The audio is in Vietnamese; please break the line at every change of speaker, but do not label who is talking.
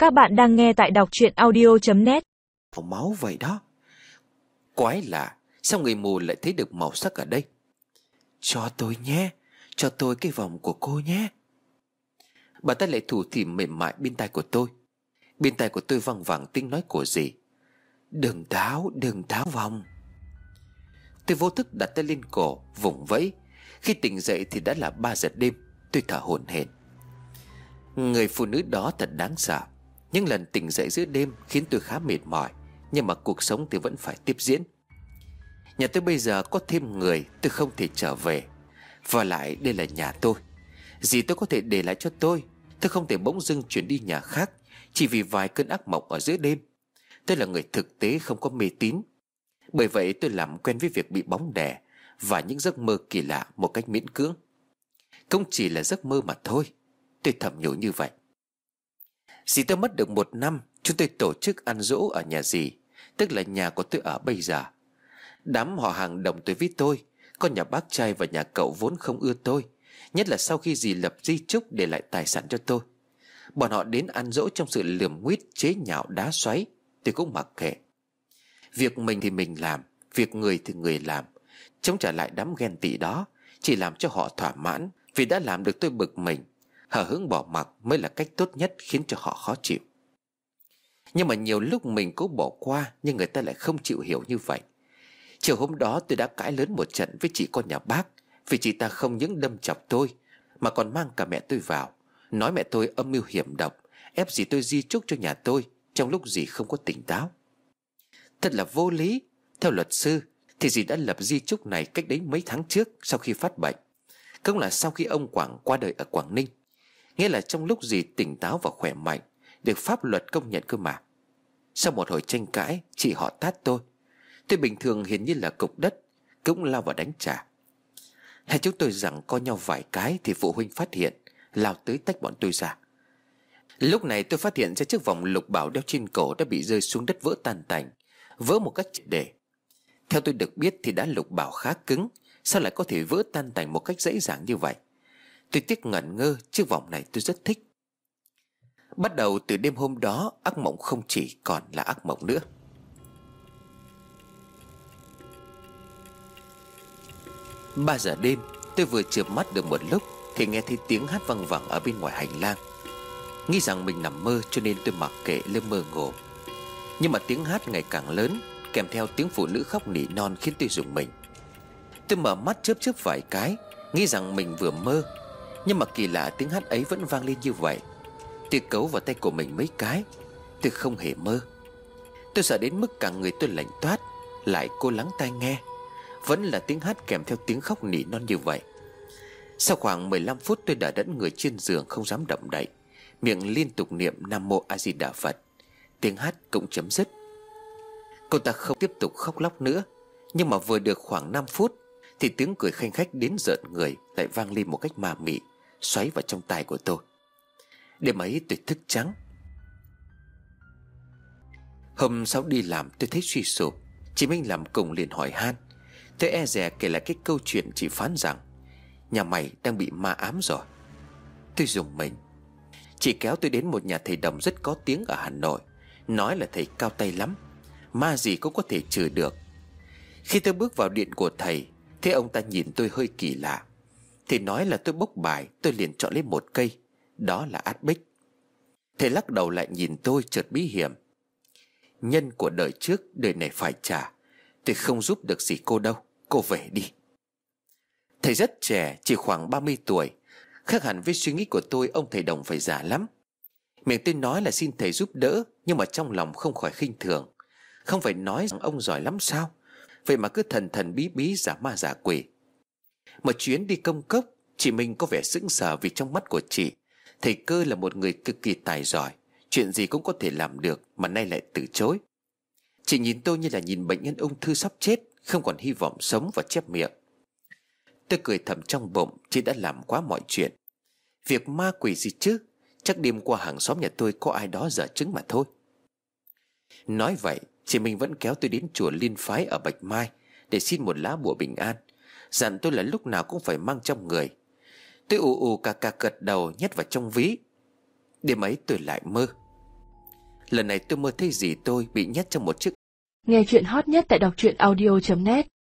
Các bạn đang nghe tại đọc truyện audio.net.
Máu vậy đó. Quái lạ, sao người mù lại thấy được màu sắc ở đây? Cho tôi nhé, cho tôi cái vòng của cô nhé. Bà ta lại thủ thỉ mềm mại bên tai của tôi. Bên tai của tôi văng vẳng tiếng nói của dì. Đừng tháo vòng. Tôi vô thức đặt tay lên cổ, vùng vẫy. Khi tỉnh dậy thì đã là 3 giờ đêm. Tôi thở hổn hển. Người phụ nữ đó thật đáng sợ. Những lần tỉnh dậy giữa đêm khiến tôi khá mệt mỏi, nhưng mà cuộc sống thì vẫn phải tiếp diễn. Nhà tôi bây giờ có thêm người, tôi không thể trở về. Và lại đây là nhà tôi. Gì tôi có thể để lại cho tôi không thể bỗng dưng chuyển đi nhà khác chỉ vì vài cơn ác mộng ở giữa đêm. Tôi là người thực tế, không có mê tín. Bởi vậy tôi làm quen với việc bị bóng đè và những giấc mơ kỳ lạ một cách miễn cưỡng. Không chỉ là giấc mơ mà thôi, tôi thầm nhủ như vậy. Dì tôi mất được 1 năm. Chúng tôi tổ chức ăn giỗ ở nhà dì, tức là nhà của tôi ở bây giờ. Đám họ hàng đồng tuổi với tôi. Con nhà bác trai và nhà cậu vốn không ưa tôi, nhất là sau khi dì lập di chúc để lại tài sản cho tôi. Bọn họ đến ăn dỗ trong sự lườm nguýt, chế nhạo, đá xoáy. Tôi cũng mặc kệ. Việc mình thì mình làm, việc người thì người làm. Chống trả lại đám ghen tị đó chỉ làm cho họ thỏa mãn, vì đã làm được tôi bực mình. Hờ hững bỏ mặc mới là cách tốt nhất khiến cho họ khó chịu. Nhưng mà nhiều lúc mình cố bỏ qua, nhưng người ta lại không chịu hiểu như vậy. Chiều hôm đó tôi đã cãi lớn một trận với chị con nhà bác, vì chị ta không những đâm chọc tôi mà còn mang cả mẹ tôi vào, nói mẹ tôi âm mưu hiểm độc, ép dì tôi di chúc cho nhà tôi trong lúc dì không có tỉnh táo. Thật là vô lý. Theo luật sư thì dì đã lập di chúc này cách đấy mấy tháng trước, sau khi phát bệnh, cũng là sau khi ông Quảng qua đời ở Quảng Ninh. Nghĩa là trong lúc dì tỉnh táo và khỏe mạnh, được pháp luật công nhận cơ mà. Sau một hồi tranh cãi, chị họ tát tôi. Tôi bình thường hiển nhiên là cục đất, cũng lao vào đánh trả. Hai chúng tôi giằng co nhau vài cái thì phụ huynh phát hiện, lao tới tách bọn tôi ra. Lúc này tôi phát hiện ra chiếc vòng lục bảo đeo trên cổ đã bị rơi xuống đất, vỡ tan tành, vỡ một cách triệt để. Theo tôi được biết thì đá lục bảo khá cứng, sao lại có thể vỡ tan tành một cách dễ dàng như vậy? Tôi tiếc ngẩn ngơ, chiếc vòng này tôi rất thích. Bắt đầu từ đêm hôm đó, ác mộng không chỉ còn là ác mộng nữa. Ba giờ đêm, tôi vừa chợp mắt được một lúc thì nghe thấy tiếng hát văng vẳng ở bên ngoài hành lang. Nghĩ rằng mình nằm mơ cho nên tôi mặc kệ lơ mơ ngủ. Nhưng mà tiếng hát ngày càng lớn, kèm theo tiếng phụ nữ khóc nỉ non khiến tôi rùng mình. Tôi mở mắt chớp chớp vài cái, nghĩ rằng mình vừa mơ. Nhưng mà kỳ lạ, tiếng hát ấy vẫn vang lên như vậy. Tôi cấu vào tay của mình mấy cái. Tôi không hề mơ. Tôi sợ đến mức cả người tôi lạnh toát, lại cố lắng tai nghe. Vẫn là tiếng hát kèm theo tiếng khóc nỉ non như vậy. Sau khoảng 15 phút tôi đã đẫn người trên giường, không dám động đậy, miệng liên tục niệm Nam Mô A Di Đà Phật. Tiếng hát cũng chấm dứt. Cô ta không tiếp tục khóc lóc nữa. Nhưng mà vừa được khoảng 5 phút thì tiếng cười khanh khách đến rợn người lại vang lên một cách ma mị, xoáy vào trong tai của tôi. Đêm ấy tôi thức trắng. Hôm sau đi làm tôi thấy suy sụp. Chị Minh làm cùng liền hỏi han. Tôi e dè kể lại cái câu chuyện chị phán rằng nhà mày đang bị ma ám rồi. Tôi rùng mình. Chị kéo tôi đến một nhà thầy đồng rất có tiếng ở Hà Nội, nói là thầy cao tay lắm, ma gì cũng có thể trừ được. Khi tôi bước vào điện của thầy, thế ông ta nhìn tôi hơi kỳ lạ. Thầy nói là tôi bốc bài, tôi liền chọn lấy một cây, đó là át bích. Thầy lắc đầu lại nhìn tôi chợt bí hiểm. Nhân của đời trước, đời này phải trả. Tôi không giúp được gì cô đâu, cô về đi. Thầy rất trẻ, chỉ khoảng 30 tuổi. Khác hẳn với suy nghĩ của tôi, ông thầy đồng phải già lắm. Miệng tôi nói là xin thầy giúp đỡ, nhưng mà trong lòng không khỏi khinh thường. Không phải nói rằng ông giỏi lắm sao? Vậy mà cứ thần thần bí bí, giả ma giả quỷ. Một chuyến đi công cốc, chị Minh có vẻ sững sờ, vì trong mắt của chị, thầy Cơ là một người cực kỳ tài giỏi, chuyện gì cũng có thể làm được, mà nay lại từ chối. Chị nhìn tôi như là nhìn bệnh nhân ung thư sắp chết, không còn hy vọng sống, và chép miệng. Tôi cười thầm trong bụng, chị đã làm quá mọi chuyện. Việc ma quỷ gì chứ, chắc đêm qua hàng xóm nhà tôi có ai đó dở chứng mà thôi. Nói vậy, chị Minh vẫn kéo tôi đến chùa Liên Phái ở Bạch Mai để xin một lá bùa bình an, dặn tôi là lúc nào cũng phải mang trong người. Tôi ù ù cà cà gật đầu, nhét vào trong ví. Đêm ấy tôi lại mơ. Lần này tôi mơ thấy dì tôi bị nhét trong một chiếc.
Nghe chuyện hot nhất tại đọc truyện audio.net.